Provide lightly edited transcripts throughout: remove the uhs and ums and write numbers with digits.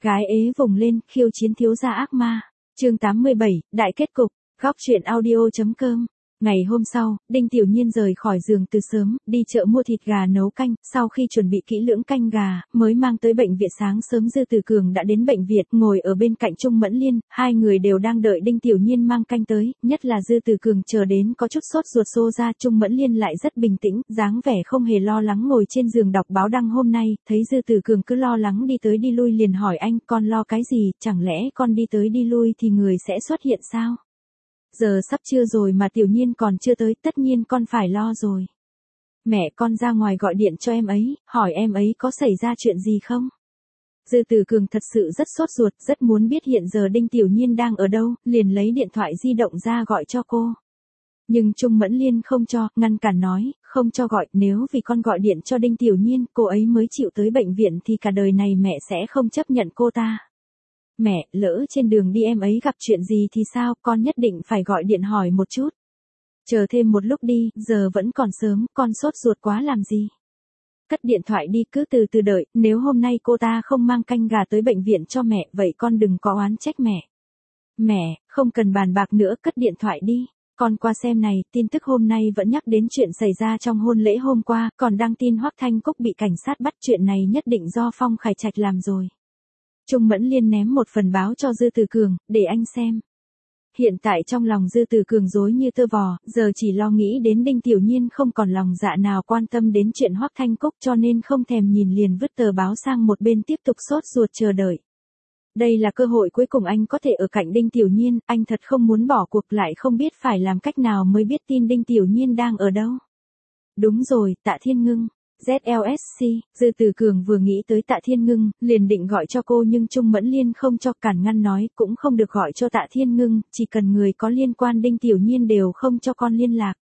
Gái ế vùng lên, khiêu chiến thiếu gia ác ma. Chương 87, đại kết cục. Góc truyện audio.com. Ngày hôm sau, Đinh Tiểu Nhiên rời khỏi giường từ sớm, đi chợ mua thịt gà nấu canh, sau khi chuẩn bị kỹ lưỡng canh gà, mới mang tới bệnh viện. Sáng sớm Dư Từ Cường đã đến bệnh viện, ngồi ở bên cạnh Trung Mẫn Liên, hai người đều đang đợi Đinh Tiểu Nhiên mang canh tới, nhất là Dư Từ Cường chờ đến có chút sốt ruột xô ra, Trung Mẫn Liên lại rất bình tĩnh, dáng vẻ không hề lo lắng ngồi trên giường đọc báo đăng hôm nay, thấy Dư Từ Cường cứ lo lắng đi tới đi lui liền hỏi anh, con lo cái gì, chẳng lẽ con đi tới đi lui thì người sẽ xuất hiện sao? Giờ sắp trưa rồi mà Tiểu Nhiên còn chưa tới, tất nhiên con phải lo rồi. Mẹ con ra ngoài gọi điện cho em ấy, hỏi em ấy có xảy ra chuyện gì không? Dư Từ Cường thật sự rất sốt ruột, rất muốn biết hiện giờ Đinh Tiểu Nhiên đang ở đâu, liền lấy điện thoại di động ra gọi cho cô. Nhưng Trung Mẫn Liên không cho, ngăn cản nói, không cho gọi, nếu vì con gọi điện cho Đinh Tiểu Nhiên, cô ấy mới chịu tới bệnh viện thì cả đời này mẹ sẽ không chấp nhận cô ta. Mẹ, lỡ trên đường đi em ấy gặp chuyện gì thì sao, con nhất định phải gọi điện hỏi một chút. Chờ thêm một lúc đi, giờ vẫn còn sớm, con sốt ruột quá làm gì. Cất điện thoại đi, cứ từ từ đợi, nếu hôm nay cô ta không mang canh gà tới bệnh viện cho mẹ, vậy con đừng có oán trách mẹ. Mẹ, không cần bàn bạc nữa, cất điện thoại đi. Con qua xem này, tin tức hôm nay vẫn nhắc đến chuyện xảy ra trong hôn lễ hôm qua, còn đăng tin Hoắc Thanh Cúc bị cảnh sát bắt, chuyện này nhất định do Phong Khải Trạch làm rồi. Trung Mẫn Liên ném một phần báo cho Dư Từ Cường, để anh xem. Hiện tại trong lòng Dư Từ Cường rối như tơ vò, giờ chỉ lo nghĩ đến Đinh Tiểu Nhiên, không còn lòng dạ nào quan tâm đến chuyện Hoắc Thanh Cúc, cho nên không thèm nhìn liền vứt tờ báo sang một bên tiếp tục sốt ruột chờ đợi. Đây là cơ hội cuối cùng anh có thể ở cạnh Đinh Tiểu Nhiên, anh thật không muốn bỏ cuộc, lại không biết phải làm cách nào mới biết tin Đinh Tiểu Nhiên đang ở đâu. Đúng rồi, Tạ Thiên Ngưng. ZLSC, Dư Từ Cường vừa nghĩ tới Tạ Thiên Ngưng, liền định gọi cho cô nhưng Trung Mẫn Liên không cho, cản ngăn nói, cũng không được gọi cho Tạ Thiên Ngưng, chỉ cần người có liên quan Đinh Tiểu Nhiên đều không cho con liên lạc.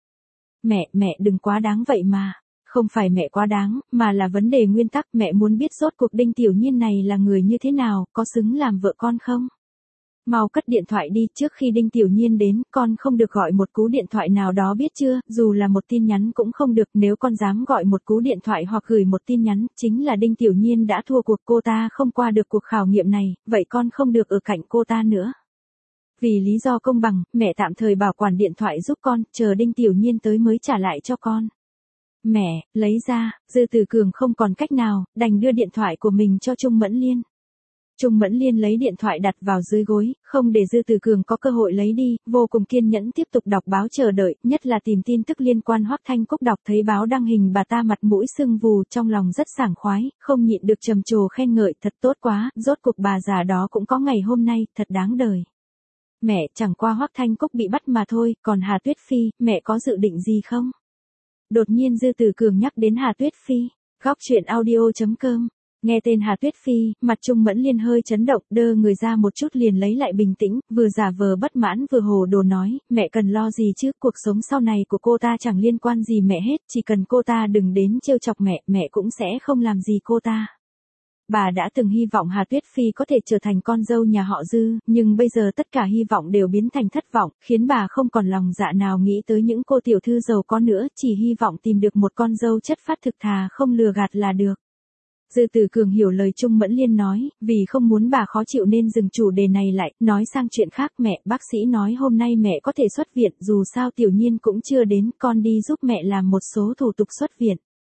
Mẹ đừng quá đáng vậy mà. Không phải mẹ quá đáng, mà là vấn đề nguyên tắc, mẹ muốn biết rốt cuộc Đinh Tiểu Nhiên này là người như thế nào, có xứng làm vợ con không? Mau cất điện thoại đi, trước khi Đinh Tiểu Nhiên đến, con không được gọi một cú điện thoại nào đó biết chưa, dù là một tin nhắn cũng không được, nếu con dám gọi một cú điện thoại hoặc gửi một tin nhắn, chính là Đinh Tiểu Nhiên đã thua cuộc, cô ta không qua được cuộc khảo nghiệm này, vậy con không được ở cạnh cô ta nữa. Vì lý do công bằng, mẹ tạm thời bảo quản điện thoại giúp con, chờ Đinh Tiểu Nhiên tới mới trả lại cho con. Mẹ, lấy ra, Dư Từ Cường không còn cách nào, đành đưa điện thoại của mình cho Trung Mẫn Liên. Trung Mẫn Liên lấy điện thoại đặt vào dưới gối, không để Dư Từ Cường có cơ hội lấy đi, vô cùng kiên nhẫn tiếp tục đọc báo chờ đợi, nhất là tìm tin tức liên quan Hoắc Thanh Cúc. Đọc thấy báo đăng hình bà ta mặt mũi sưng vù, trong lòng rất sảng khoái, không nhịn được trầm trồ khen ngợi, thật tốt quá, rốt cuộc bà già đó cũng có ngày hôm nay, thật đáng đời. Mẹ, chẳng qua Hoắc Thanh Cúc bị bắt mà thôi, còn Hà Tuyết Phi, mẹ có dự định gì không? Đột nhiên Dư Từ Cường nhắc đến Hà Tuyết Phi. Góc truyện audio.com. Nghe tên Hà Tuyết Phi, mặt Trung Mẫn Liên hơi chấn động, đơ người ra một chút liền lấy lại bình tĩnh, vừa giả vờ bất mãn vừa hồ đồ nói, mẹ cần lo gì chứ, cuộc sống sau này của cô ta chẳng liên quan gì mẹ hết, chỉ cần cô ta đừng đến trêu chọc mẹ cũng sẽ không làm gì cô ta. Bà đã từng hy vọng Hà Tuyết Phi có thể trở thành con dâu nhà họ Dư, nhưng bây giờ tất cả hy vọng đều biến thành thất vọng, khiến bà không còn lòng dạ nào nghĩ tới những cô tiểu thư giàu có nữa, chỉ hy vọng tìm được một con dâu chất phác thực thà không lừa gạt là được. Dư Từ Cường hiểu lời Trung Mẫn Liên nói, vì không muốn bà khó chịu nên dừng chủ đề này lại, nói sang chuyện khác. Mẹ, bác sĩ nói hôm nay mẹ có thể xuất viện, dù sao Tiểu Nhiên cũng chưa đến, con đi giúp mẹ làm một số thủ tục xuất viện.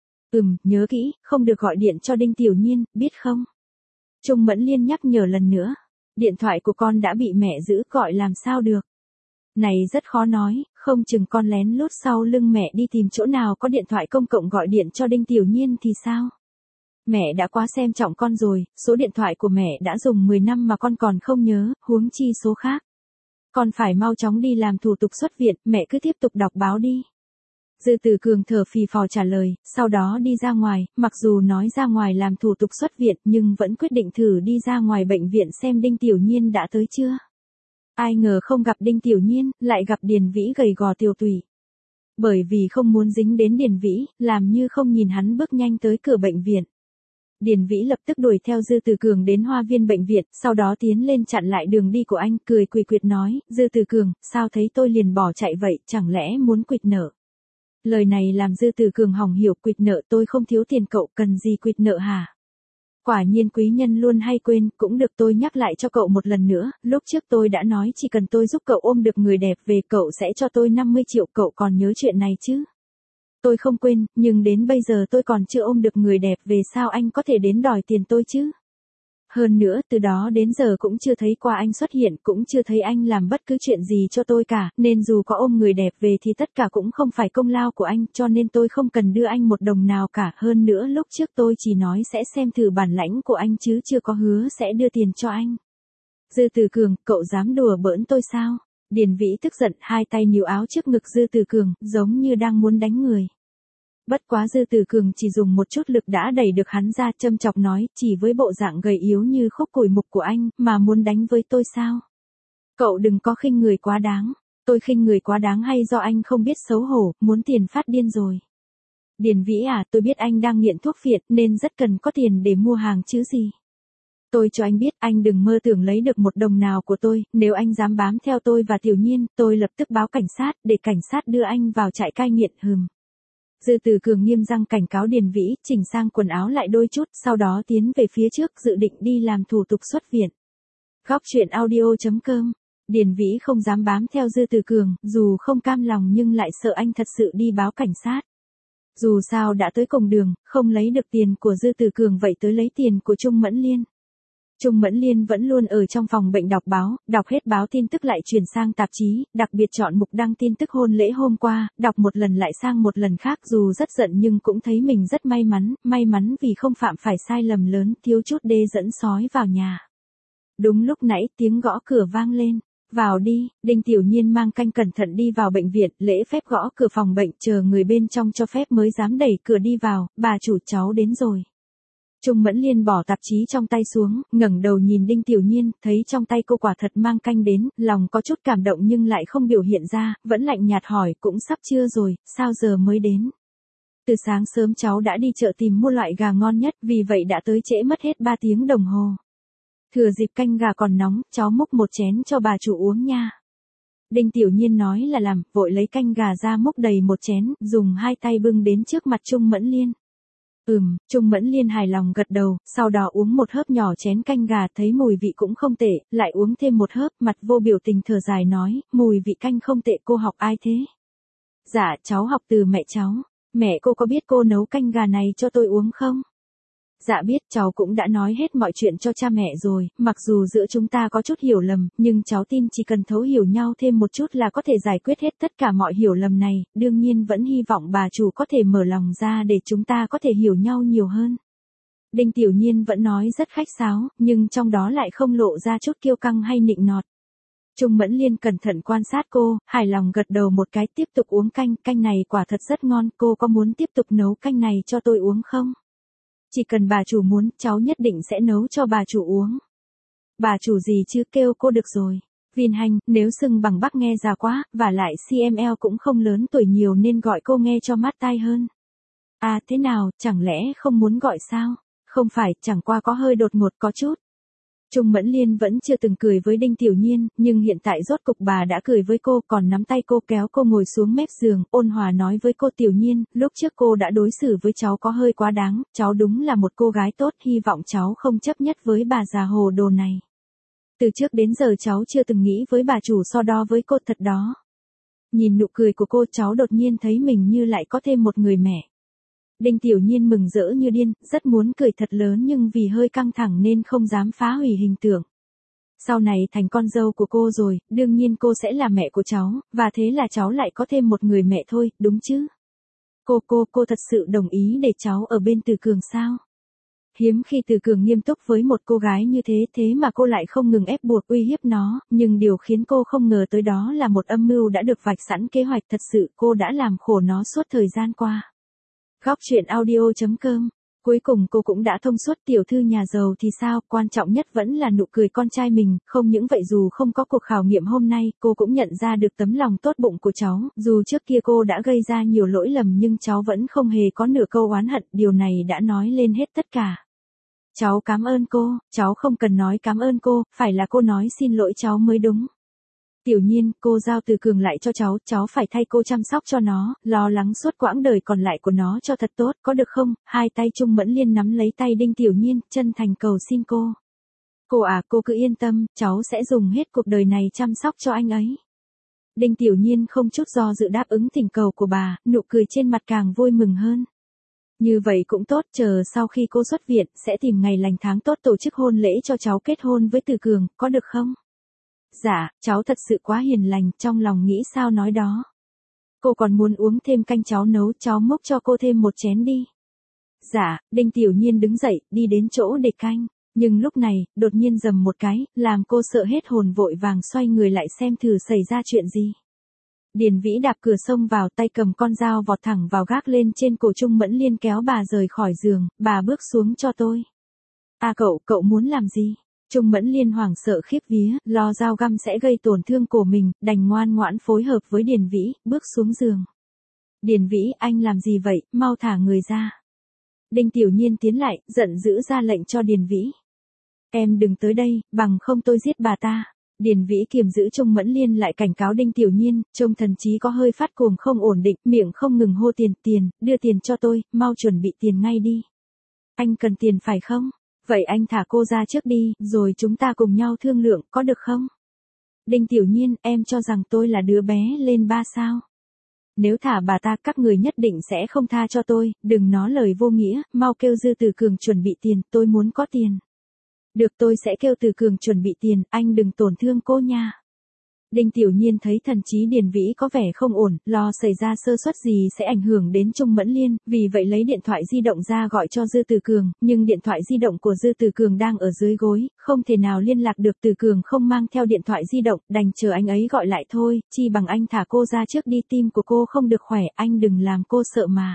Nhớ kỹ, không được gọi điện cho Đinh Tiểu Nhiên, biết không? Trung Mẫn Liên nhắc nhở lần nữa, điện thoại của con đã bị mẹ giữ, gọi làm sao được? Này rất khó nói, không chừng con lén lút sau lưng mẹ đi tìm chỗ nào có điện thoại công cộng gọi điện cho Đinh Tiểu Nhiên thì sao? Mẹ đã quá xem trọng con rồi, số điện thoại của mẹ đã dùng 10 năm mà con còn không nhớ, huống chi số khác. Con phải mau chóng đi làm thủ tục xuất viện, mẹ cứ tiếp tục đọc báo đi. Dư Từ Cường thở phì phò trả lời, sau đó đi ra ngoài, mặc dù nói ra ngoài làm thủ tục xuất viện nhưng vẫn quyết định thử đi ra ngoài bệnh viện xem Đinh Tiểu Nhiên đã tới chưa. Ai ngờ không gặp Đinh Tiểu Nhiên, lại gặp Điền Vĩ gầy gò tiều tụy. Bởi vì không muốn dính đến Điền Vĩ, làm như không nhìn hắn bước nhanh tới cửa bệnh viện. Điền Vĩ lập tức đuổi theo Dư Từ Cường đến hoa viên bệnh viện, sau đó tiến lên chặn lại đường đi của anh, cười quỳ quyệt nói, Dư Từ Cường, sao thấy tôi liền bỏ chạy vậy, chẳng lẽ muốn quỵt nợ? Lời này làm Dư Từ Cường hỏng hiểu, quỵt nợ tôi không thiếu tiền cậu, cần gì quỵt nợ hả? Quả nhiên quý nhân luôn hay quên, cũng được tôi nhắc lại cho cậu một lần nữa, lúc trước tôi đã nói chỉ cần tôi giúp cậu ôm được người đẹp về cậu sẽ cho tôi 50 triệu, cậu còn nhớ chuyện này chứ? Tôi không quên, nhưng đến bây giờ tôi còn chưa ôm được người đẹp về sao anh có thể đến đòi tiền tôi chứ? Hơn nữa, từ đó đến giờ cũng chưa thấy qua anh xuất hiện, cũng chưa thấy anh làm bất cứ chuyện gì cho tôi cả, nên dù có ôm người đẹp về thì tất cả cũng không phải công lao của anh, cho nên tôi không cần đưa anh một đồng nào cả. Hơn nữa lúc trước tôi chỉ nói sẽ xem thử bản lãnh của anh chứ chưa có hứa sẽ đưa tiền cho anh. Dư Tử Cường, cậu dám đùa bỡn tôi sao? Điền Vĩ tức giận, hai tay níu áo trước ngực Dư Tử Cường, giống như đang muốn đánh người. Bất quá Dư Tử Cường chỉ dùng một chút lực đã đẩy được hắn ra, châm chọc nói, chỉ với bộ dạng gầy yếu như khúc củi mục của anh, mà muốn đánh với tôi sao? Cậu đừng có khinh người quá đáng. Tôi khinh người quá đáng hay do anh không biết xấu hổ, muốn tiền phát điên rồi? Điền Vĩ à, tôi biết anh đang nghiện thuốc phiện nên rất cần có tiền để mua hàng chứ gì. Tôi cho anh biết, anh đừng mơ tưởng lấy được một đồng nào của tôi, nếu anh dám bám theo tôi và Tiểu Nhiên, tôi lập tức báo cảnh sát, để cảnh sát đưa anh vào trại cai nghiện. Dư Tử Cường nghiêm răng cảnh cáo Điền Vĩ, chỉnh sang quần áo lại đôi chút, sau đó tiến về phía trước, dự định đi làm thủ tục xuất viện. Góc truyện audio.com. Điền Vĩ không dám bám theo Dư Tử Cường, dù không cam lòng nhưng lại sợ anh thật sự đi báo cảnh sát. Dù sao đã tới cùng đường, không lấy được tiền của Dư Tử Cường vậy tới lấy tiền của Trung Mẫn Liên. Trung Mẫn Liên vẫn luôn ở trong phòng bệnh đọc báo, đọc hết báo tin tức lại chuyển sang tạp chí, đặc biệt chọn mục đăng tin tức hôn lễ hôm qua, đọc một lần lại sang một lần khác, dù rất giận nhưng cũng thấy mình rất may mắn vì không phạm phải sai lầm lớn, thiếu chút đê dẫn sói vào nhà. Đúng lúc nãy tiếng gõ cửa vang lên. Vào đi, Đinh Tiểu Nhiên mang canh cẩn thận đi vào bệnh viện, lễ phép gõ cửa phòng bệnh, chờ người bên trong cho phép mới dám đẩy cửa đi vào, bà chủ cháu đến rồi. Trung Mẫn Liên bỏ tạp chí trong tay xuống, ngẩng đầu nhìn Đinh Tiểu Nhiên, thấy trong tay cô quả thật mang canh đến, lòng có chút cảm động nhưng lại không biểu hiện ra, vẫn lạnh nhạt hỏi, cũng sắp trưa rồi, sao giờ mới đến? Từ sáng sớm cháu đã đi chợ tìm mua loại gà ngon nhất, vì vậy đã tới trễ mất hết 3 tiếng đồng hồ. Thừa dịp canh gà còn nóng, cháu múc một chén cho bà chủ uống nha. Đinh Tiểu Nhiên nói là làm, vội lấy canh gà ra múc đầy một chén, dùng hai tay bưng đến trước mặt Trung Mẫn Liên. Trung Mẫn Liên hài lòng gật đầu, sau đó uống một hớp nhỏ chén canh gà, thấy mùi vị cũng không tệ, lại uống thêm một hớp, mặt vô biểu tình thở dài nói, mùi vị canh không tệ, cô học ai thế? Dạ, cháu học từ mẹ cháu. Mẹ cô có biết cô nấu canh gà này cho tôi uống không? Dạ biết, cháu cũng đã nói hết mọi chuyện cho cha mẹ rồi, mặc dù giữa chúng ta có chút hiểu lầm, nhưng cháu tin chỉ cần thấu hiểu nhau thêm một chút là có thể giải quyết hết tất cả mọi hiểu lầm này, đương nhiên vẫn hy vọng bà chủ có thể mở lòng ra để chúng ta có thể hiểu nhau nhiều hơn. Đinh Tiểu Nhiên vẫn nói rất khách sáo, nhưng trong đó lại không lộ ra chút kiêu căng hay nịnh nọt. Trung Mẫn Liên cẩn thận quan sát cô, hài lòng gật đầu một cái, tiếp tục uống canh, canh này quả thật rất ngon, cô có muốn tiếp tục nấu canh này cho tôi uống không? Chỉ cần bà chủ muốn, cháu nhất định sẽ nấu cho bà chủ uống. Bà chủ gì chứ, kêu cô được rồi. Vin Hành, nếu xưng bằng bác nghe già quá, và lại CML cũng không lớn tuổi nhiều nên gọi cô nghe cho mát tai hơn. À thế nào, chẳng lẽ không muốn gọi sao? Không phải, chẳng qua có hơi đột ngột có chút. Trung Mẫn Liên vẫn chưa từng cười với Đinh Tiểu Nhiên, nhưng hiện tại rốt cục bà đã cười với cô, còn nắm tay cô kéo cô ngồi xuống mép giường, ôn hòa nói với cô, Tiểu Nhiên, lúc trước cô đã đối xử với cháu có hơi quá đáng, cháu đúng là một cô gái tốt, hy vọng cháu không chấp nhất với bà già hồ đồ này. Từ trước đến giờ cháu chưa từng nghĩ với bà chủ so đo với cô thật đó. Nhìn nụ cười của cô, cháu đột nhiên thấy mình như lại có thêm một người mẹ. Đinh Tiểu Nhiên mừng rỡ như điên, rất muốn cười thật lớn nhưng vì hơi căng thẳng nên không dám phá hủy hình tượng. Sau này thành con dâu của cô rồi, đương nhiên cô sẽ là mẹ của cháu, và thế là cháu lại có thêm một người mẹ thôi, đúng chứ? Cô thật sự đồng ý để cháu ở bên Từ Cường sao? Hiếm khi Từ Cường nghiêm túc với một cô gái như thế mà cô lại không ngừng ép buộc uy hiếp nó, nhưng điều khiến cô không ngờ tới đó là một âm mưu đã được vạch sẵn kế hoạch, thật sự cô đã làm khổ nó suốt thời gian qua. Góc truyện audio.com. Cuối cùng cô cũng đã thông suốt, tiểu thư nhà giàu thì sao, quan trọng nhất vẫn là nụ cười con trai mình, không những vậy dù không có cuộc khảo nghiệm hôm nay, cô cũng nhận ra được tấm lòng tốt bụng của cháu, dù trước kia cô đã gây ra nhiều lỗi lầm nhưng cháu vẫn không hề có nửa câu oán hận, điều này đã nói lên hết tất cả. Cháu cảm ơn cô, cháu không cần nói cảm ơn cô, phải là cô nói xin lỗi cháu mới đúng. Tiểu Nhiên, cô giao Từ Cường lại cho cháu phải thay cô chăm sóc cho nó, lo lắng suốt quãng đời còn lại của nó cho thật tốt, có được không? Hai tay Trung Mẫn Liên nắm lấy tay Đinh Tiểu Nhiên, chân thành cầu xin cô. Cô à, cô cứ yên tâm, cháu sẽ dùng hết cuộc đời này chăm sóc cho anh ấy. Đinh Tiểu Nhiên không chút do dự đáp ứng thỉnh cầu của bà, nụ cười trên mặt càng vui mừng hơn. Như vậy cũng tốt, chờ sau khi cô xuất viện, sẽ tìm ngày lành tháng tốt tổ chức hôn lễ cho cháu kết hôn với Từ Cường, có được không? Dạ, cháu thật sự quá hiền lành, trong lòng nghĩ sao nói đó. Cô còn muốn uống thêm canh cháu nấu, cháu múc cho cô thêm một chén đi. Dạ, Đinh Tiểu Nhiên đứng dậy, đi đến chỗ để canh. Nhưng lúc này, đột nhiên rầm một cái, làm cô sợ hết hồn vội vàng xoay người lại xem thử xảy ra chuyện gì. Điền Vĩ đạp cửa xông vào, tay cầm con dao vọt thẳng vào gác lên trên cổ Trung Mẫn Liên, kéo bà rời khỏi giường, bà bước xuống cho tôi. À cậu muốn làm gì? Trung Mẫn Liên hoảng sợ khiếp vía, lo dao găm sẽ gây tổn thương cổ mình, đành ngoan ngoãn phối hợp với Điền Vĩ, bước xuống giường. Điền Vĩ, anh làm gì vậy, mau thả người ra. Đinh Tiểu Nhiên tiến lại, giận dữ ra lệnh cho Điền Vĩ. Em đừng tới đây, bằng không tôi giết bà ta. Điền Vĩ kiềm giữ Trung Mẫn Liên lại cảnh cáo Đinh Tiểu Nhiên, trông thần trí có hơi phát cuồng không ổn định, miệng không ngừng hô tiền, đưa tiền cho tôi, mau chuẩn bị tiền ngay đi. Anh cần tiền phải không? Vậy anh thả cô ra trước đi, rồi chúng ta cùng nhau thương lượng, có được không? Đinh Tiểu Nhiên, em cho rằng tôi là đứa bé lên 3 sao? Nếu thả bà ta, các người nhất định sẽ không tha cho tôi, đừng nói lời vô nghĩa, mau kêu Dư Từ Cường chuẩn bị tiền, tôi muốn có tiền. Được, tôi sẽ kêu Từ Cường chuẩn bị tiền, anh đừng tổn thương cô nha. Đinh Tiểu Nhiên thấy thần trí Điền Vĩ có vẻ không ổn, lo xảy ra sơ suất gì sẽ ảnh hưởng đến Trung Mẫn Liên, vì vậy lấy điện thoại di động ra gọi cho Dư Từ Cường, nhưng điện thoại di động của Dư Từ Cường đang ở dưới gối, không thể nào liên lạc được. Từ Cường không mang theo điện thoại di động, đành chờ anh ấy gọi lại thôi, chi bằng anh thả cô ra trước đi, tim của cô không được khỏe, anh đừng làm cô sợ mà.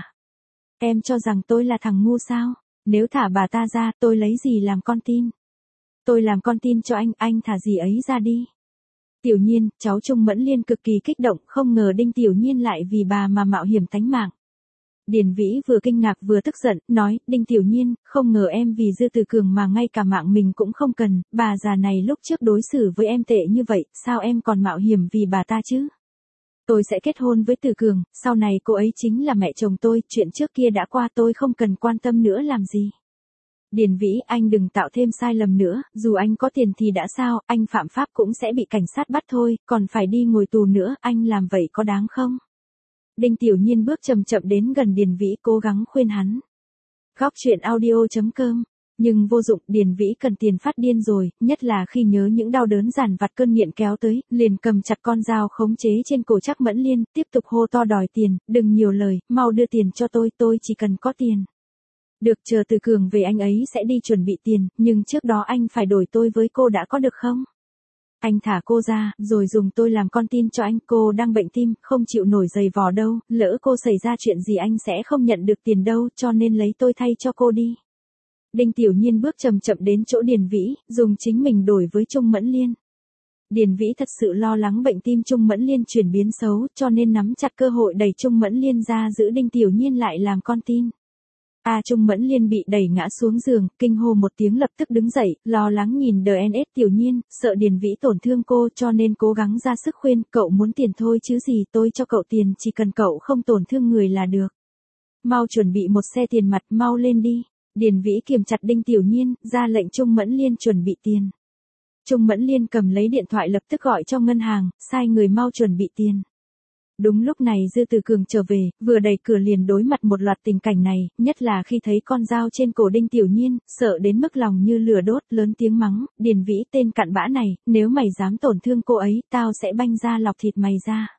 Em cho rằng tôi là thằng ngu sao? Nếu thả bà ta ra, tôi lấy gì làm con tin? Tôi làm con tin cho anh thả gì ấy ra đi. Tiểu Nhiên, cháu Trung Mẫn Liên cực kỳ kích động, không ngờ Đinh Tiểu Nhiên lại vì bà mà mạo hiểm tánh mạng. Điền Vĩ vừa kinh ngạc vừa tức giận, nói, Đinh Tiểu Nhiên, không ngờ em vì Dư Từ Cường mà ngay cả mạng mình cũng không cần, bà già này lúc trước đối xử với em tệ như vậy, sao em còn mạo hiểm vì bà ta chứ? Tôi sẽ kết hôn với Từ Cường, sau này cô ấy chính là mẹ chồng tôi, chuyện trước kia đã qua tôi không cần quan tâm nữa làm gì. Điền Vĩ, anh đừng tạo thêm sai lầm nữa, dù anh có tiền thì đã sao, anh phạm pháp cũng sẽ bị cảnh sát bắt thôi, còn phải đi ngồi tù nữa, anh làm vậy có đáng không? Đinh Tiểu Nhiên bước chậm chậm đến gần Điền Vĩ, cố gắng khuyên hắn. Góc truyện audio.com. Nhưng vô dụng, Điền Vĩ cần tiền phát điên rồi, nhất là khi nhớ những đau đớn dằn vặt cơn nghiện kéo tới, liền cầm chặt con dao khống chế trên cổ Trác Mẫn Liên, tiếp tục hô to đòi tiền, đừng nhiều lời, mau đưa tiền cho tôi chỉ cần có tiền. Được, chờ Từ Cường về anh ấy sẽ đi chuẩn bị tiền, nhưng trước đó anh phải đổi tôi với cô đã, có được không? Anh thả cô ra, rồi dùng tôi làm con tin cho anh, cô đang bệnh tim, không chịu nổi giày vò đâu, lỡ cô xảy ra chuyện gì anh sẽ không nhận được tiền đâu, cho nên lấy tôi thay cho cô đi. Đinh Tiểu Nhiên bước chậm chậm đến chỗ Điền Vĩ, dùng chính mình đổi với Trung Mẫn Liên. Điền Vĩ thật sự lo lắng bệnh tim Trung Mẫn Liên chuyển biến xấu, cho nên nắm chặt cơ hội đẩy Trung Mẫn Liên ra giữ Đinh Tiểu Nhiên lại làm con tin. Trung Mẫn Liên bị đẩy ngã xuống giường, kinh hô một tiếng lập tức đứng dậy, lo lắng nhìn DNS Tiểu Nhiên, sợ Điền Vĩ tổn thương cô cho nên cố gắng ra sức khuyên, cậu muốn tiền thôi chứ gì, tôi cho cậu tiền, chỉ cần cậu không tổn thương người là được. Mau chuẩn bị một xe tiền mặt, mau lên đi. Điền Vĩ kiềm chặt Đinh Tiểu Nhiên, ra lệnh Trung Mẫn Liên chuẩn bị tiền. Trung Mẫn Liên cầm lấy điện thoại lập tức gọi cho ngân hàng, sai người mau chuẩn bị tiền. Đúng lúc này Dư Từ Cường trở về, vừa đẩy cửa liền đối mặt một loạt tình cảnh này, nhất là khi thấy con dao trên cổ Đinh Tiểu Nhiên, sợ đến mức lòng như lửa đốt, lớn tiếng mắng, Điền Vĩ tên cặn bã này, nếu mày dám tổn thương cô ấy, tao sẽ banh ra lọc thịt mày ra.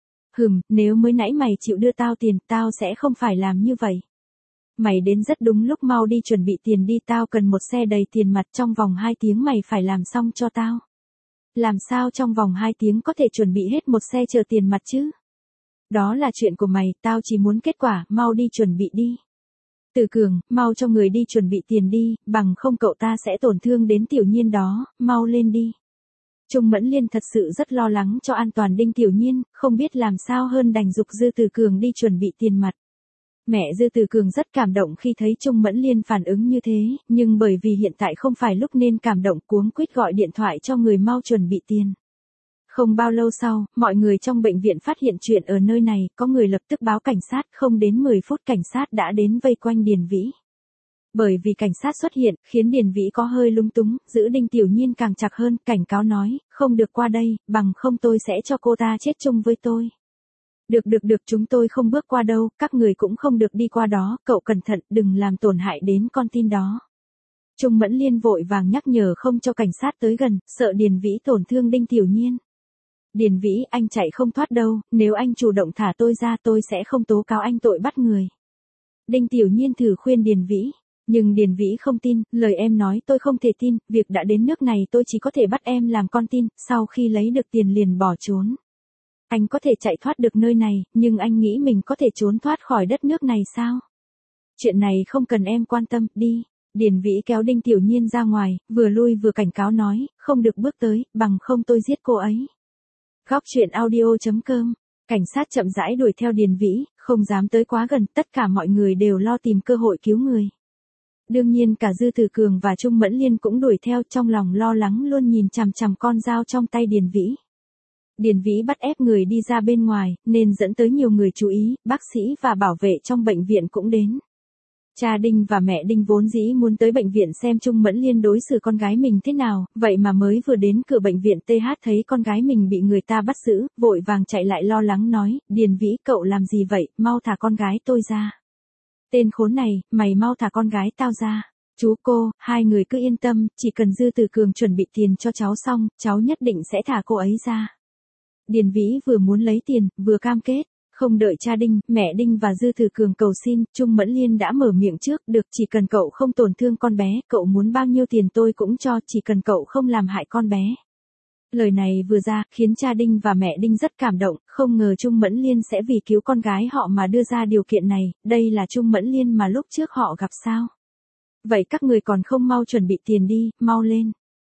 Nếu mới nãy mày chịu đưa tao tiền, tao sẽ không phải làm như vậy. Mày đến rất đúng lúc, mau đi chuẩn bị tiền đi, tao cần một xe đầy tiền mặt, trong vòng 2 tiếng mày phải làm xong cho tao. Làm sao trong vòng 2 tiếng có thể chuẩn bị hết một xe chờ tiền mặt chứ? Đó là chuyện của mày, tao chỉ muốn kết quả, mau đi chuẩn bị đi. Từ Cường, mau cho người đi chuẩn bị tiền đi, bằng không cậu ta sẽ tổn thương đến Tiểu Nhiên đó, mau lên đi. Trung Mẫn Liên thật sự rất lo lắng cho an toàn Đinh Tiểu Nhiên, không biết làm sao hơn đành giục Dư Từ Cường đi chuẩn bị tiền mặt. Mẹ Dư Từ Cường rất cảm động khi thấy Trung Mẫn Liên phản ứng như thế, nhưng bởi vì hiện tại không phải lúc nên cảm động, cuống quýt gọi điện thoại cho người mau chuẩn bị tiền. Không bao lâu sau, mọi người trong bệnh viện phát hiện chuyện ở nơi này, có người lập tức báo cảnh sát, không đến 10 phút cảnh sát đã đến vây quanh Điền Vĩ. Bởi vì cảnh sát xuất hiện, khiến Điền Vĩ có hơi lung túng, giữ Đinh Tiểu Nhiên càng chặt hơn, cảnh cáo nói, không được qua đây, bằng không tôi sẽ cho cô ta chết chung với tôi. Được, chúng tôi không bước qua đâu, các người cũng không được đi qua đó, cậu cẩn thận, đừng làm tổn hại đến con tin đó. Trung Mẫn Liên vội vàng nhắc nhở không cho cảnh sát tới gần, sợ Điền Vĩ tổn thương Đinh Tiểu Nhiên. Điền Vĩ, anh chạy không thoát đâu, nếu anh chủ động thả tôi ra tôi sẽ không tố cáo anh tội bắt người. Đinh Tiểu Nhiên thử khuyên Điền Vĩ, nhưng Điền Vĩ không tin, lời em nói tôi không thể tin, việc đã đến nước này tôi chỉ có thể bắt em làm con tin, sau khi lấy được tiền liền bỏ trốn. Anh có thể chạy thoát được nơi này, nhưng anh nghĩ mình có thể trốn thoát khỏi đất nước này sao? Chuyện này không cần em quan tâm, đi. Điền Vĩ kéo Đinh Tiểu Nhiên ra ngoài, vừa lui vừa cảnh cáo nói, không được bước tới, bằng không tôi giết cô ấy. Góc truyện audio.com. Cảnh sát chậm rãi đuổi theo Điền Vĩ, không dám tới quá gần, tất cả mọi người đều lo tìm cơ hội cứu người. Đương nhiên cả Dư Tử Cường và Trung Mẫn Liên cũng đuổi theo, trong lòng lo lắng luôn nhìn chằm chằm con dao trong tay Điền Vĩ. Điền Vĩ bắt ép người đi ra bên ngoài, nên dẫn tới nhiều người chú ý, bác sĩ và bảo vệ trong bệnh viện cũng đến. Cha Đinh và mẹ Đinh vốn dĩ muốn tới bệnh viện xem Trung Mẫn Liên đối xử con gái mình thế nào, vậy mà mới vừa đến cửa bệnh viện TH thấy con gái mình bị người ta bắt giữ, vội vàng chạy lại lo lắng nói, Điền Vĩ cậu làm gì vậy, mau thả con gái tôi ra. Tên khốn này, mày mau thả con gái tao ra. Chú cô, hai người cứ yên tâm, chỉ cần Dư Tử Cường chuẩn bị tiền cho cháu xong, cháu nhất định sẽ thả cô ấy ra. Điền Vĩ vừa muốn lấy tiền, vừa cam kết. Không đợi cha Đinh, mẹ Đinh và Dư Tử Cường cầu xin, Trung Mẫn Liên đã mở miệng trước, được, chỉ cần cậu không tổn thương con bé, cậu muốn bao nhiêu tiền tôi cũng cho, chỉ cần cậu không làm hại con bé. Lời này vừa ra, khiến cha Đinh và mẹ Đinh rất cảm động, không ngờ Trung Mẫn Liên sẽ vì cứu con gái họ mà đưa ra điều kiện này, đây là Trung Mẫn Liên mà lúc trước họ gặp sao. Vậy các người còn không mau chuẩn bị tiền đi, mau lên.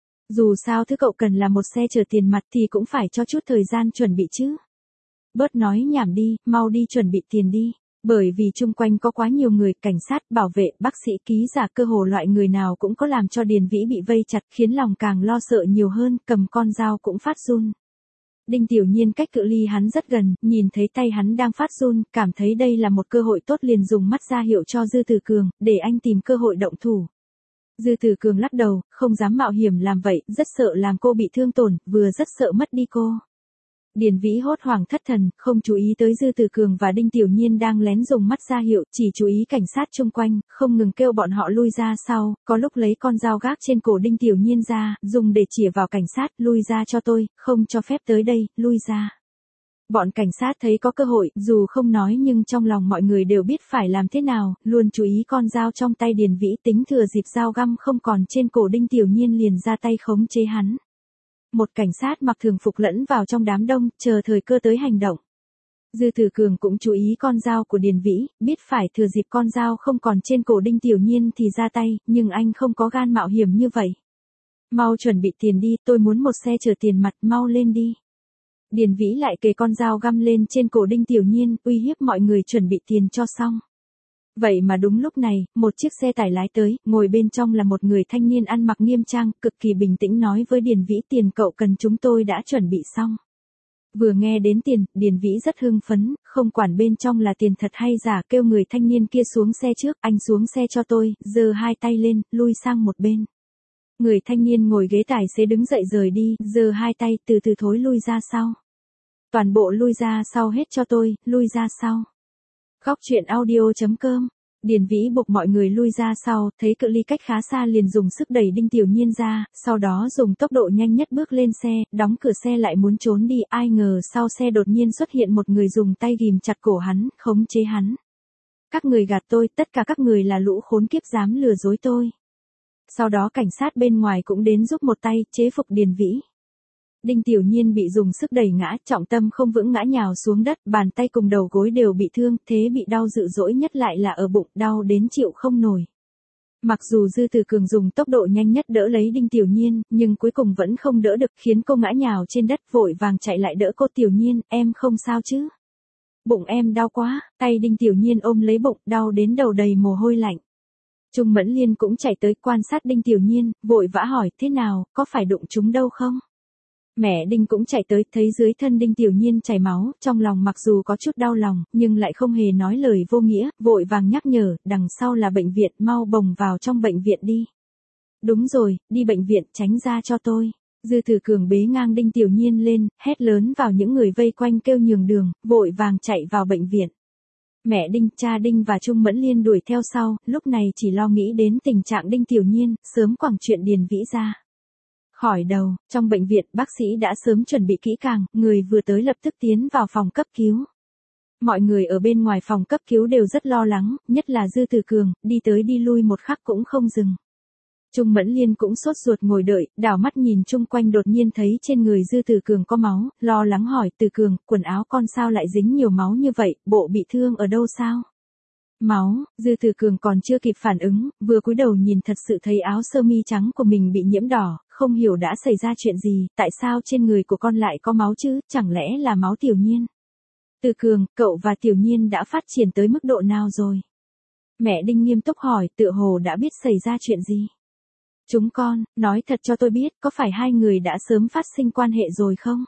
Dù sao thứ cậu cần là một xe chở tiền mặt thì cũng phải cho chút thời gian chuẩn bị chứ. Bớt nói nhảm đi, mau đi chuẩn bị tiền đi. Bởi vì chung quanh có quá nhiều người, cảnh sát, bảo vệ, bác sĩ, ký giả, cơ hồ loại người nào cũng có làm cho Điền Vĩ bị vây chặt, khiến lòng càng lo sợ nhiều hơn, cầm con dao cũng phát run. Đinh Tiểu Nhiên cách cự ly hắn rất gần, nhìn thấy tay hắn đang phát run, cảm thấy đây là một cơ hội tốt liền dùng mắt ra hiệu cho Dư Tử Cường, để anh tìm cơ hội động thủ. Dư Tử Cường lắc đầu, không dám mạo hiểm làm vậy, rất sợ làm cô bị thương tổn, vừa rất sợ mất đi cô. Điền Vĩ hốt hoảng thất thần, không chú ý tới Dư Tử Cường và Đinh Tiểu Nhiên đang lén dùng mắt ra hiệu, chỉ chú ý cảnh sát chung quanh, không ngừng kêu bọn họ lui ra sau, có lúc lấy con dao gác trên cổ Đinh Tiểu Nhiên ra, dùng để chĩa vào cảnh sát, lui ra cho tôi, không cho phép tới đây, lui ra. Bọn cảnh sát thấy có cơ hội, dù không nói nhưng trong lòng mọi người đều biết phải làm thế nào, luôn chú ý con dao trong tay Điền Vĩ, tính thừa dịp dao găm không còn trên cổ Đinh Tiểu Nhiên liền ra tay khống chế hắn. Một cảnh sát mặc thường phục lẫn vào trong đám đông, chờ thời cơ tới hành động. Dư Tử Cường cũng chú ý con dao của Điền Vĩ, biết phải thừa dịp con dao không còn trên cổ Đinh Tiểu Nhiên thì ra tay, nhưng anh không có gan mạo hiểm như vậy. Mau chuẩn bị tiền đi, tôi muốn một xe chở tiền mặt, mau lên đi. Điền Vĩ lại kề con dao găm lên trên cổ Đinh Tiểu Nhiên, uy hiếp mọi người chuẩn bị tiền cho xong. Vậy mà đúng lúc này, một chiếc xe tải lái tới, ngồi bên trong là một người thanh niên ăn mặc nghiêm trang, cực kỳ bình tĩnh nói với Điền Vĩ, tiền cậu cần chúng tôi đã chuẩn bị xong. Vừa nghe đến tiền, Điền Vĩ rất hưng phấn, không quản bên trong là tiền thật hay giả, kêu người thanh niên kia xuống xe trước, anh xuống xe cho tôi, giơ hai tay lên, lui sang một bên. Người thanh niên ngồi ghế tài xế đứng dậy rời đi, giơ hai tay, từ từ thối lui ra sau. Toàn bộ lui ra sau hết cho tôi, lui ra sau. Góc truyện audio.com. Điền Vĩ buộc mọi người lui ra sau, thấy cự ly cách khá xa liền dùng sức đẩy Đinh Tiểu Nhiên ra, sau đó dùng tốc độ nhanh nhất bước lên xe, đóng cửa xe lại muốn trốn đi, ai ngờ sau xe đột nhiên xuất hiện một người dùng tay ghìm chặt cổ hắn, khống chế hắn. Các người gạt tôi, tất cả các người là lũ khốn kiếp dám lừa dối tôi. Sau đó cảnh sát bên ngoài cũng đến giúp một tay, chế phục Điền Vĩ. Đinh Tiểu Nhiên bị dùng sức đẩy ngã, trọng tâm không vững ngã nhào xuống đất, bàn tay cùng đầu gối đều bị thương, thế bị đau dữ dỗi nhất lại là ở bụng, đau đến chịu không nổi. Mặc dù Dư Tử Cường dùng tốc độ nhanh nhất đỡ lấy Đinh Tiểu Nhiên, nhưng cuối cùng vẫn không đỡ được, khiến cô ngã nhào trên đất, vội vàng chạy lại đỡ cô. Tiểu Nhiên, em không sao chứ? Bụng em đau quá, tay Đinh Tiểu Nhiên ôm lấy bụng, đau đến đầu đầy mồ hôi lạnh. Trung Mẫn Liên cũng chạy tới quan sát Đinh Tiểu Nhiên, vội vã hỏi, thế nào, có phải đụng chúng đâu không? Mẹ Đinh cũng chạy tới, thấy dưới thân Đinh Tiểu Nhiên chảy máu, trong lòng mặc dù có chút đau lòng, nhưng lại không hề nói lời vô nghĩa, vội vàng nhắc nhở, đằng sau là bệnh viện, mau bồng vào trong bệnh viện đi. Đúng rồi, đi bệnh viện, tránh ra cho tôi. Dư Tử Cường bế ngang Đinh Tiểu Nhiên lên, hét lớn vào những người vây quanh kêu nhường đường, vội vàng chạy vào bệnh viện. Mẹ Đinh, cha Đinh và Trung Mẫn Liên đuổi theo sau, lúc này chỉ lo nghĩ đến tình trạng Đinh Tiểu Nhiên, sớm quẳng chuyện Điền Vĩ ra khỏi đầu. Trong bệnh viện, bác sĩ đã sớm chuẩn bị kỹ càng, người vừa tới lập tức tiến vào phòng cấp cứu. Mọi người ở bên ngoài phòng cấp cứu đều rất lo lắng, nhất là Dư Tử Cường, đi tới đi lui một khắc cũng không dừng. Trung Mẫn Liên cũng sốt ruột ngồi đợi, đảo mắt nhìn chung quanh đột nhiên thấy trên người Dư Tử Cường có máu, lo lắng hỏi, Tử Cường, quần áo con sao lại dính nhiều máu như vậy, bộ bị thương ở đâu sao? Máu, Dư Tử Cường còn chưa kịp phản ứng, vừa cúi đầu nhìn thật sự thấy áo sơ mi trắng của mình bị nhiễm đỏ, không hiểu đã xảy ra chuyện gì, tại sao trên người của con lại có máu chứ, chẳng lẽ là máu Tiểu Nhiên? Tử Cường, cậu và Tiểu Nhiên đã phát triển tới mức độ nào rồi? Mẹ Đinh nghiêm túc hỏi, tựa hồ đã biết xảy ra chuyện gì? Chúng con, nói thật cho tôi biết, có phải hai người đã sớm phát sinh quan hệ rồi không?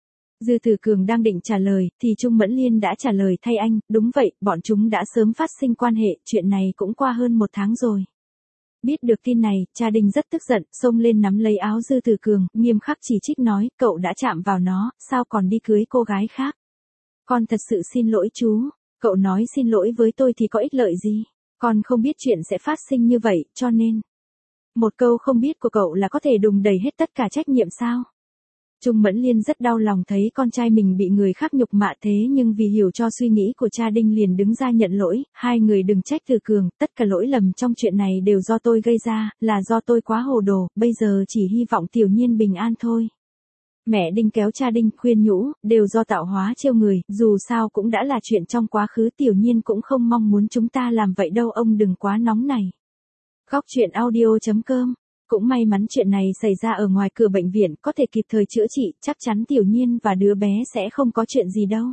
Dư Tử Cường đang định trả lời, thì Trung Mẫn Liên đã trả lời thay anh, đúng vậy, bọn chúng đã sớm phát sinh quan hệ, chuyện này cũng qua hơn 1 tháng rồi. Biết được tin này, cha Đinh rất tức giận, xông lên nắm lấy áo Dư Tử Cường, nghiêm khắc chỉ trích nói, cậu đã chạm vào nó, sao còn đi cưới cô gái khác? Con thật sự xin lỗi chú, cậu nói xin lỗi với tôi thì có ích lợi gì? Con không biết chuyện sẽ phát sinh như vậy, cho nên... Một câu không biết của cậu là có thể đùn đẩy hết tất cả trách nhiệm sao? Trung Mẫn Liên rất đau lòng thấy con trai mình bị người khác nhục mạ thế nhưng vì hiểu cho suy nghĩ của cha Đinh liền đứng ra nhận lỗi, hai người đừng trách Tử Cường, tất cả lỗi lầm trong chuyện này đều do tôi gây ra, là do tôi quá hồ đồ, bây giờ chỉ hy vọng Tiểu Nhiên bình an thôi. Mẹ Đinh kéo cha Đinh khuyên nhủ, đều do tạo hóa trêu người, dù sao cũng đã là chuyện trong quá khứ, Tiểu Nhiên cũng không mong muốn chúng ta làm vậy đâu, ông đừng quá nóng này. Góc truyện audio.com. Cũng may mắn chuyện này xảy ra ở ngoài cửa bệnh viện, có thể kịp thời chữa trị, chắc chắn Tiểu Nhiên và đứa bé sẽ không có chuyện gì đâu.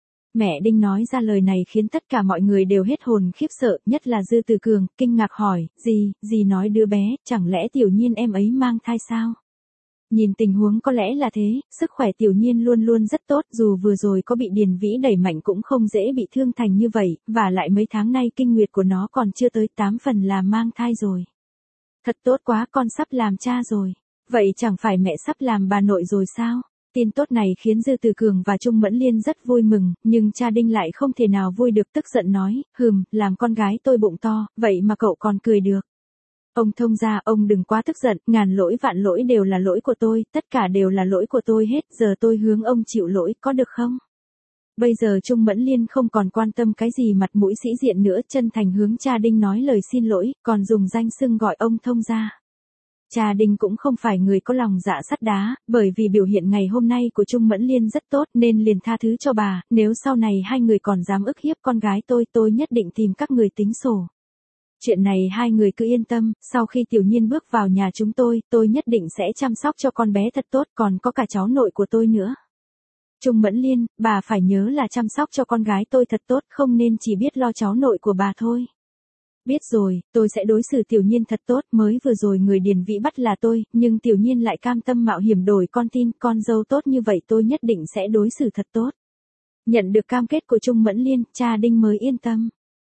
Mẹ Đinh nói ra lời này khiến tất cả mọi người đều hết hồn khiếp sợ, nhất là Dư Tử Cường, kinh ngạc hỏi, gì nói đứa bé, chẳng lẽ Tiểu Nhiên em ấy mang thai sao? Nhìn tình huống có lẽ là thế, sức khỏe Tiểu Nhiên luôn luôn rất tốt, dù vừa rồi có bị Điền Vĩ đẩy mạnh cũng không dễ bị thương thành như vậy, và lại mấy tháng nay kinh nguyệt của nó còn chưa tới 8 phần là mang thai rồi. Thật tốt quá, con sắp làm cha rồi. Vậy chẳng phải mẹ sắp làm bà nội rồi sao? Tin tốt này khiến Dư Tử Cường và Trung Mẫn Liên rất vui mừng, nhưng cha Đinh lại không thể nào vui được, tức giận nói, làm con gái tôi bụng to, vậy mà cậu còn cười được. Ông thông gia, ông đừng quá tức giận, ngàn lỗi vạn lỗi đều là lỗi của tôi, tất cả đều là lỗi của tôi hết, giờ tôi hướng ông chịu lỗi, có được không? Bây giờ Trung Mẫn Liên không còn quan tâm cái gì mặt mũi sĩ diện nữa, chân thành hướng cha Đinh nói lời xin lỗi, còn dùng danh xưng gọi ông thông gia. Cha Đinh cũng không phải người có lòng dạ sắt đá, bởi vì biểu hiện ngày hôm nay của Trung Mẫn Liên rất tốt nên liền tha thứ cho bà, nếu sau này hai người còn dám ức hiếp con gái tôi nhất định tìm các người tính sổ. Chuyện này hai người cứ yên tâm, sau khi Tiểu Nhiên bước vào nhà chúng tôi nhất định sẽ chăm sóc cho con bé thật tốt, còn có cả cháu nội của tôi nữa. Trung Mẫn Liên, bà phải nhớ là chăm sóc cho con gái tôi thật tốt, không nên chỉ biết lo cháu nội của bà thôi. Biết rồi, tôi sẽ đối xử Tiểu Nhiên thật tốt, mới vừa rồi người Điền Vĩ bắt là tôi, nhưng Tiểu Nhiên lại cam tâm mạo hiểm đổi con tin, con dâu tốt như vậy tôi nhất định sẽ đối xử thật tốt. Nhận được cam kết của Trung Mẫn Liên, cha Đinh mới yên tâm.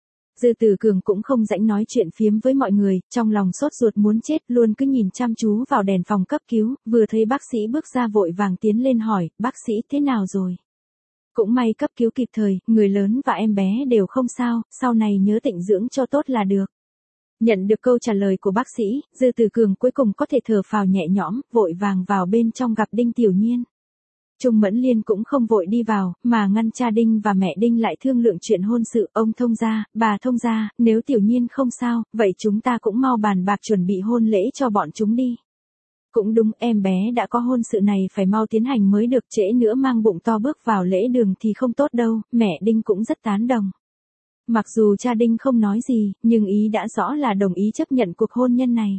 Dư Tử Cường cũng không rảnh nói chuyện phiếm với mọi người, trong lòng sốt ruột muốn chết, luôn cứ nhìn chăm chú vào đèn phòng cấp cứu, vừa thấy bác sĩ bước ra vội vàng tiến lên hỏi, bác sĩ thế nào rồi? Cũng may cấp cứu kịp thời, người lớn và em bé đều không sao, sau này nhớ tịnh dưỡng cho tốt là được. Nhận được câu trả lời của bác sĩ, Dư Tử Cường cuối cùng có thể thở phào nhẹ nhõm, vội vàng vào bên trong gặp Đinh Tiểu Nhiên. Trung Mẫn Liên cũng không vội đi vào, mà ngăn cha Đinh và mẹ Đinh lại thương lượng chuyện hôn sự, ông thông gia, bà thông gia, nếu Tiểu Nhiên không sao, vậy chúng ta cũng mau bàn bạc chuẩn bị hôn lễ cho bọn chúng đi. Cũng đúng, em bé đã có hôn sự này phải mau tiến hành mới được, trễ nữa mang bụng to bước vào lễ đường thì không tốt đâu, mẹ Đinh cũng rất tán đồng. Mặc dù cha Đinh không nói gì, nhưng ý đã rõ là đồng ý chấp nhận cuộc hôn nhân này.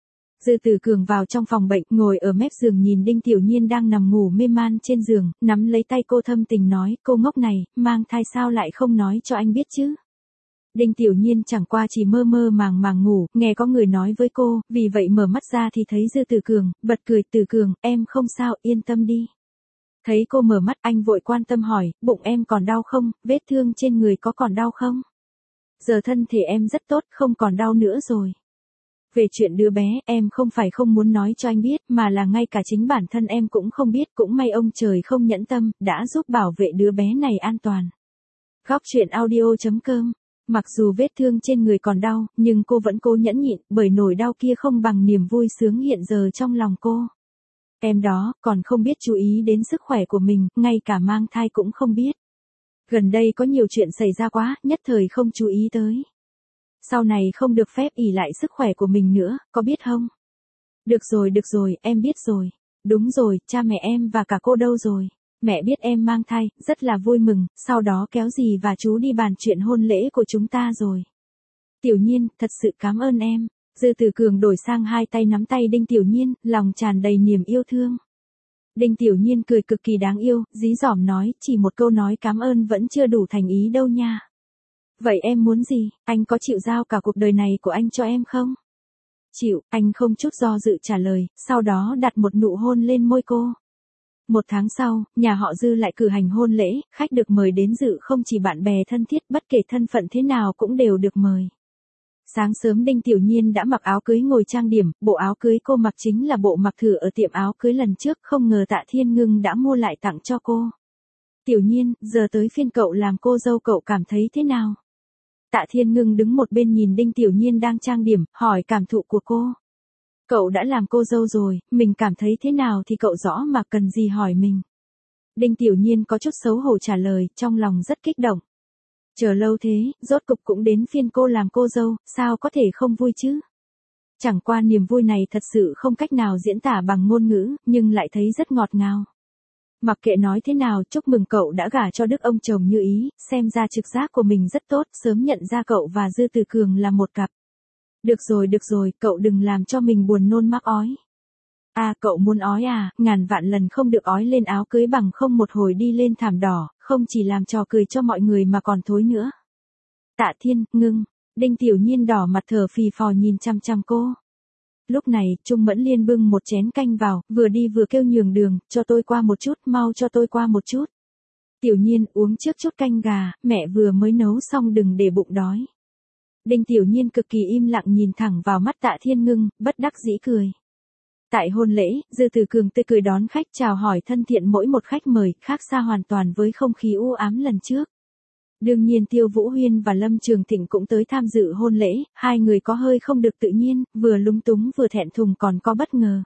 Dư Tử Cường vào trong phòng bệnh, ngồi ở mép giường nhìn Đinh Tiểu Nhiên đang nằm ngủ mê man trên giường, nắm lấy tay cô thâm tình nói, cô ngốc này, mang thai sao lại không nói cho anh biết chứ? Đinh Tiểu Nhiên chẳng qua chỉ mơ mơ màng màng ngủ, nghe có người nói với cô, vì vậy mở mắt ra thì thấy Dư Tử Cường, bật cười, Tử Cường, em không sao, yên tâm đi. Thấy cô mở mắt anh vội quan tâm hỏi, bụng em còn đau không, vết thương trên người có còn đau không? Giờ thân thể em rất tốt, không còn đau nữa rồi. Về chuyện đứa bé, em không phải không muốn nói cho anh biết, mà là ngay cả chính bản thân em cũng không biết, cũng may ông trời không nhẫn tâm, đã giúp bảo vệ đứa bé này an toàn. Góc truyện audio.com. Mặc dù vết thương trên người còn đau, nhưng cô vẫn cố nhẫn nhịn, bởi nỗi đau kia không bằng niềm vui sướng hiện giờ trong lòng cô. Em đó, còn không biết chú ý đến sức khỏe của mình, ngay cả mang thai cũng không biết. Gần đây có nhiều chuyện xảy ra quá, nhất thời không chú ý tới. Sau này không được phép ỷ lại sức khỏe của mình nữa, có biết không? Được rồi, em biết rồi. Đúng rồi, cha mẹ em và cả cô đâu rồi? Mẹ biết em mang thai, rất là vui mừng, sau đó kéo dì và chú đi bàn chuyện hôn lễ của chúng ta rồi. Tiểu Nhiên, thật sự cảm ơn em. Dư Tử Cường đổi sang hai tay nắm tay Đinh Tiểu Nhiên, lòng tràn đầy niềm yêu thương. Đinh Tiểu Nhiên cười cực kỳ đáng yêu, dí dỏm nói, chỉ một câu nói cảm ơn vẫn chưa đủ thành ý đâu nha. Vậy em muốn gì, anh có chịu giao cả cuộc đời này của anh cho em không? Chịu, anh không chút do dự trả lời, sau đó đặt một nụ hôn lên môi cô. 1 tháng sau, nhà họ Dư lại cử hành hôn lễ, khách được mời đến dự không chỉ bạn bè thân thiết, bất kể thân phận thế nào cũng đều được mời. Sáng sớm Đinh Tiểu Nhiên đã mặc áo cưới ngồi trang điểm, bộ áo cưới cô mặc chính là bộ mặc thử ở tiệm áo cưới lần trước, không ngờ Tạ Thiên Ngưng đã mua lại tặng cho cô. Tiểu Nhiên, giờ tới phiên cậu làm cô dâu, cậu cảm thấy thế nào? Tạ Thiên Ngưng đứng một bên nhìn Đinh Tiểu Nhiên đang trang điểm, hỏi cảm thụ của cô. Cậu đã làm cô dâu rồi, mình cảm thấy thế nào thì cậu rõ mà cần gì hỏi mình. Đinh Tiểu Nhiên có chút xấu hổ trả lời, trong lòng rất kích động. Chờ lâu thế, rốt cục cũng đến phiên cô làm cô dâu, sao có thể không vui chứ? Chẳng qua niềm vui này thật sự không cách nào diễn tả bằng ngôn ngữ, nhưng lại thấy rất ngọt ngào. Mặc kệ nói thế nào, chúc mừng cậu đã gả cho Đức ông chồng như ý, xem ra trực giác của mình rất tốt, sớm nhận ra cậu và Dư Tử Cường là một cặp. Được rồi, cậu đừng làm cho mình buồn nôn mắc ói. À, cậu muốn ói à, ngàn vạn lần không được ói lên áo cưới, bằng không một hồi đi lên thảm đỏ, không chỉ làm trò cười cho mọi người mà còn thối nữa. Tạ Thiên Ngưng, Đinh Tiểu Nhiên đỏ mặt thở phì phò nhìn chăm chăm cô. Lúc này, Trung Mẫn Liên bưng một chén canh vào, vừa đi vừa kêu nhường đường, cho tôi qua một chút, mau cho tôi qua một chút. Tiểu Nhiên, uống trước chút canh gà, mẹ vừa mới nấu xong, đừng để bụng đói. Đinh Tiểu Nhiên cực kỳ im lặng nhìn thẳng vào mắt Tạ Thiên Ngưng, bất đắc dĩ cười. Tại hôn lễ, Dư Tử Cường tươi cười đón khách, chào hỏi thân thiện mỗi một khách mời, khác xa hoàn toàn với không khí u ám lần trước. Đương nhiên Tiêu Vũ Huyên và Lâm Trường Thịnh cũng tới tham dự hôn lễ, hai người có hơi không được tự nhiên, vừa lúng túng vừa thẹn thùng còn có bất ngờ.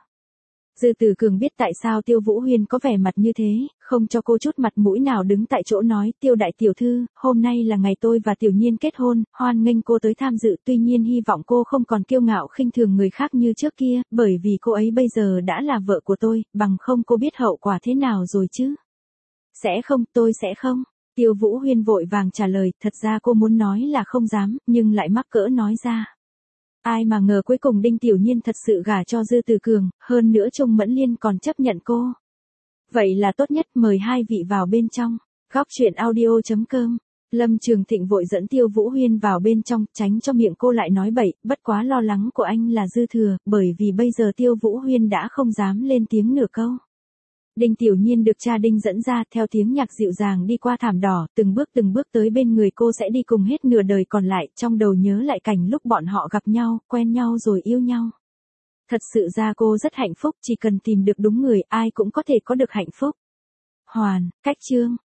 Dư Tử Cường biết tại sao Tiêu Vũ Huyên có vẻ mặt như thế, không cho cô chút mặt mũi nào đứng tại chỗ nói, Tiêu đại tiểu thư, hôm nay là ngày tôi và Tiểu Nhiên kết hôn, hoan nghênh cô tới tham dự, tuy nhiên hy vọng cô không còn kiêu ngạo khinh thường người khác như trước kia, bởi vì cô ấy bây giờ đã là vợ của tôi, bằng không cô biết hậu quả thế nào rồi chứ. Sẽ không, tôi sẽ không. Tiêu Vũ Huyên vội vàng trả lời, thật ra cô muốn nói là không dám, nhưng lại mắc cỡ nói ra. Ai mà ngờ cuối cùng Đinh Tiểu Nhiên thật sự gả cho Dư Tử Cường, hơn nữa Trung Mẫn Liên còn chấp nhận cô. Vậy là tốt nhất, mời hai vị vào bên trong. Góc truyện audio.com. Lâm Trường Thịnh vội dẫn Tiêu Vũ Huyên vào bên trong, tránh cho miệng cô lại nói bậy, bất quá lo lắng của anh là dư thừa, bởi vì bây giờ Tiêu Vũ Huyên đã không dám lên tiếng nửa câu. Đinh Tiểu Nhiên được cha Đinh dẫn ra, theo tiếng nhạc dịu dàng đi qua thảm đỏ, từng bước tới bên người cô, sẽ đi cùng hết nửa đời còn lại, trong đầu nhớ lại cảnh lúc bọn họ gặp nhau, quen nhau rồi yêu nhau. Thật sự ra cô rất hạnh phúc, chỉ cần tìm được đúng người, ai cũng có thể có được hạnh phúc. Hoàn, cách chương.